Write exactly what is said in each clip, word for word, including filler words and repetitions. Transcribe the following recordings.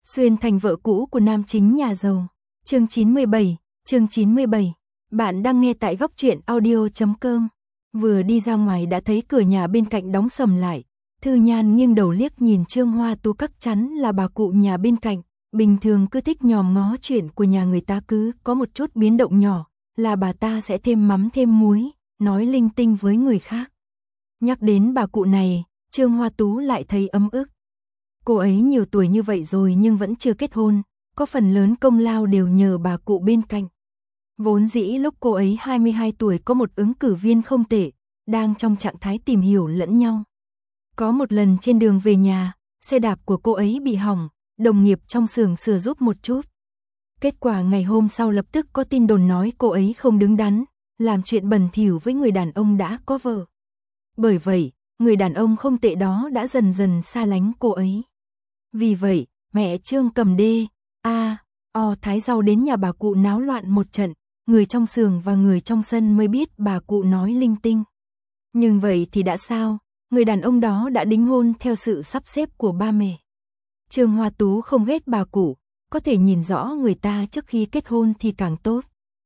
Xuyên thành vợ cũ của nam chính nhà giàu. Chương chín mươi bảy, chương chín mươi bảy. Bạn đang nghe tại góc truyện audio chấm com. Vừa đi ra ngoài đã thấy cửa nhà bên cạnh đóng sầm lại. Thư Nhan nghiêng đầu liếc nhìn Trương Hoa Tú, chắc chắn là bà cụ nhà bên cạnh. Bình thường cứ thích nhòm ngó chuyện của nhà người ta, cứ có một chút biến động nhỏ là bà ta sẽ thêm mắm thêm muối, nói linh tinh với người khác. Nhắc đến bà cụ này, Trương Hoa Tú lại thấy ấm ức. Cô ấy nhiều tuổi như vậy rồi nhưng vẫn chưa kết hôn, có phần lớn công lao đều nhờ bà cụ bên cạnh. Vốn dĩ lúc cô ấy hai mươi hai tuổi có một ứng cử viên không tệ, đang trong trạng thái tìm hiểu lẫn nhau. Có một lần trên đường về nhà, xe đạp của cô ấy bị hỏng, đồng nghiệp trong xưởng sửa giúp một chút. Kết quả ngày hôm sau lập tức có tin đồn nói cô ấy không đứng đắn, làm chuyện bẩn thỉu với người đàn ông đã có vợ. Bởi vậy, người đàn ông không tệ đó đã dần dần xa lánh cô ấy. Vì vậy, mẹ Trương cầm đê, a, o thái rau đến nhà bà cụ náo loạn một trận, người trong xưởng và người trong sân mới biết bà cụ nói linh tinh. Nhưng vậy thì đã sao, người đàn ông đó đã đính hôn theo sự sắp xếp của ba mẹ. Trương Hoa Tú không ghét bà cụ, có thể nhìn rõ người ta trước khi kết hôn thì càng tốt.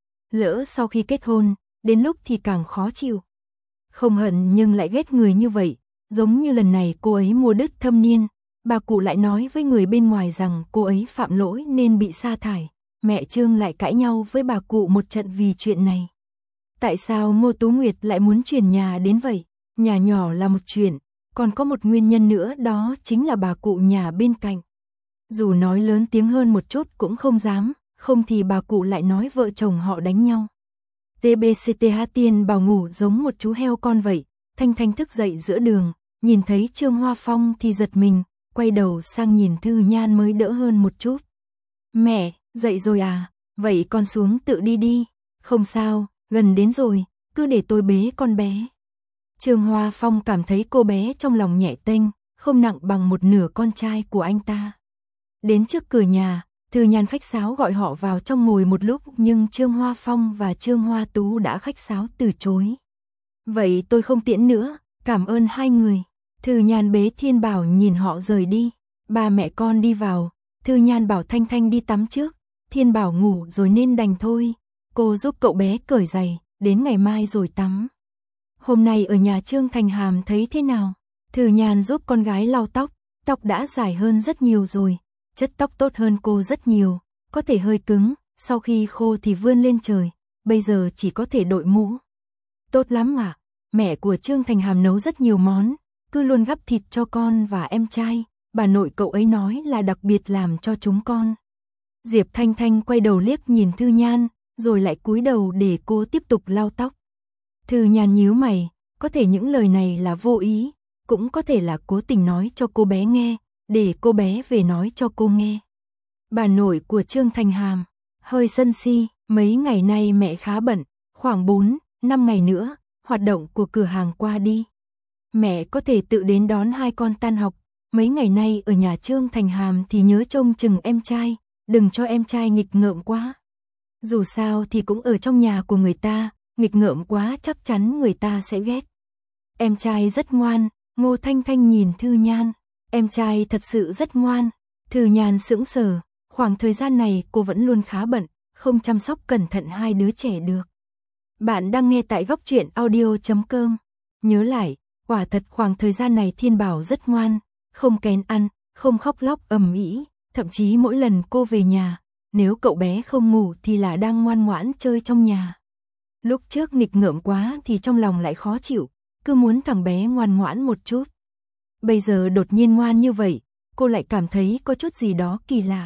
Lỡ sau khi kết hôn, đến lúc thì càng khó chịu. Không hận nhưng lại ghét người như vậy, giống như lần này cô ấy mua đất thâm niên, bà cụ lại nói với người bên ngoài rằng cô ấy phạm lỗi nên bị sa thải. Mẹ Trương lại cãi nhau với bà cụ một trận vì chuyện này. Tại sao Ngô Tú Nguyệt lại muốn chuyển nhà đến vậy? Nhà nhỏ là một chuyện, còn có một nguyên nhân nữa, đó chính là bà cụ nhà bên cạnh. Dù nói lớn tiếng hơn một chút cũng không dám, không thì bà cụ lại nói vợ chồng họ đánh nhau. tê bê xê tê hát Tiên bảo ngủ giống một chú heo con vậy. Thanh Thanh thức dậy giữa đường, nhìn thấy Trương Hoa Phong thì giật mình, quay đầu sang nhìn Thư Nhan mới đỡ hơn một chút. Mẹ, dậy rồi à? Vậy con xuống tự đi đi. Không sao, gần đến rồi, cứ để tôi bế con bé. Trương Hoa Phong cảm thấy cô bé trong lòng nhẹ tênh, không nặng bằng một nửa con trai của anh ta. Đến trước cửa nhà, Thư Nhan khách sáo gọi họ vào trong ngồi một lúc, nhưng Trương Hoa Phong và Trương Hoa Tú đã khách sáo từ chối. Vậy tôi không tiễn nữa, cảm ơn hai người. Thư Nhan bế Thiên Bảo nhìn họ rời đi. Ba mẹ con đi vào, Thư Nhan bảo Thanh Thanh đi tắm trước, Thiên Bảo ngủ rồi nên đành thôi. Cô giúp cậu bé cởi giày, đến ngày mai rồi tắm. Hôm nay ở nhà Trương Thành Hàm thấy thế nào? Thư Nhan giúp con gái lau tóc, tóc đã dài hơn rất nhiều rồi, chất tóc tốt hơn cô rất nhiều, có thể hơi cứng, sau khi khô thì vươn lên trời, bây giờ chỉ có thể đội mũ. Tốt lắm ạ, mẹ của Trương Thành Hàm nấu rất nhiều món, cứ luôn gắp thịt cho con và em trai, bà nội cậu ấy nói là đặc biệt làm cho chúng con. Diệp Thanh Thanh quay đầu liếc nhìn Thư Nhan, rồi lại cúi đầu để cô tiếp tục lau tóc. Thư Nhan nhíu mày, có thể những lời này là vô ý, cũng có thể là cố tình nói cho cô bé nghe, để cô bé về nói cho cô nghe. Bà nội của Trương Thành Hàm hơi sân si, mấy ngày nay mẹ khá bận, khoảng bốn, năm ngày nữa, hoạt động của cửa hàng qua đi. Mẹ có thể tự đến đón hai con tan học, mấy ngày nay ở nhà Trương Thành Hàm thì nhớ trông chừng em trai, đừng cho em trai nghịch ngợm quá. Dù sao thì cũng ở trong nhà của người ta, nghịch ngợm quá chắc chắn người ta sẽ ghét. Em trai rất ngoan, Ngô Thanh Thanh nhìn Thư Nhan, em trai thật sự rất ngoan. Thư Nhan sững sờ, khoảng thời gian này cô vẫn luôn khá bận, không chăm sóc cẩn thận hai đứa trẻ được. Bạn đang nghe tại góc truyện audio chấm com. Nhớ lại, quả thật khoảng thời gian này Thiên Bảo rất ngoan, không kén ăn, không khóc lóc ầm ĩ, thậm chí mỗi lần cô về nhà, nếu cậu bé không ngủ thì là đang ngoan ngoãn chơi trong nhà. Lúc trước nghịch ngợm quá thì trong lòng lại khó chịu, cứ muốn thằng bé ngoan ngoãn một chút. Bây giờ đột nhiên ngoan như vậy, cô lại cảm thấy có chút gì đó kỳ lạ.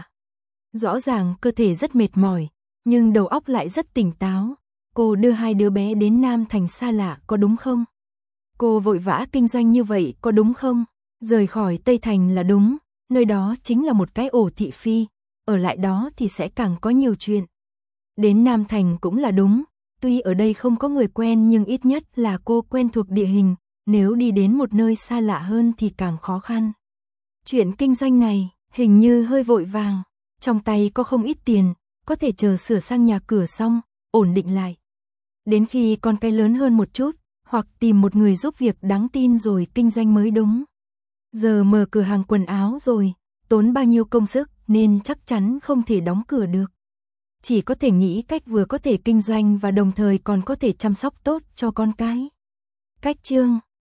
Rõ ràng cơ thể rất mệt mỏi, nhưng đầu óc lại rất tỉnh táo. Cô đưa hai đứa bé đến Nam Thành xa lạ có đúng không? Cô vội vã kinh doanh như vậy có đúng không? Rời khỏi Tây Thành là đúng, nơi đó chính là một cái ổ thị phi, ở lại đó thì sẽ càng có nhiều chuyện. Đến Nam Thành cũng là đúng, tuy ở đây không có người quen nhưng ít nhất là cô quen thuộc địa hình, nếu đi đến một nơi xa lạ hơn thì càng khó khăn. Chuyện kinh doanh này hình như hơi vội vàng, trong tay có không ít tiền, có thể chờ sửa sang nhà cửa xong, ổn định lại. Đến khi con cái lớn hơn một chút, hoặc tìm một người giúp việc đáng tin rồi kinh doanh mới đúng. Giờ mở cửa hàng quần áo rồi, tốn bao nhiêu công sức nên chắc chắn không thể đóng cửa được. Chỉ có thể nghĩ cách vừa có thể kinh doanh và đồng thời còn có thể chăm sóc tốt cho con cái. Cách chương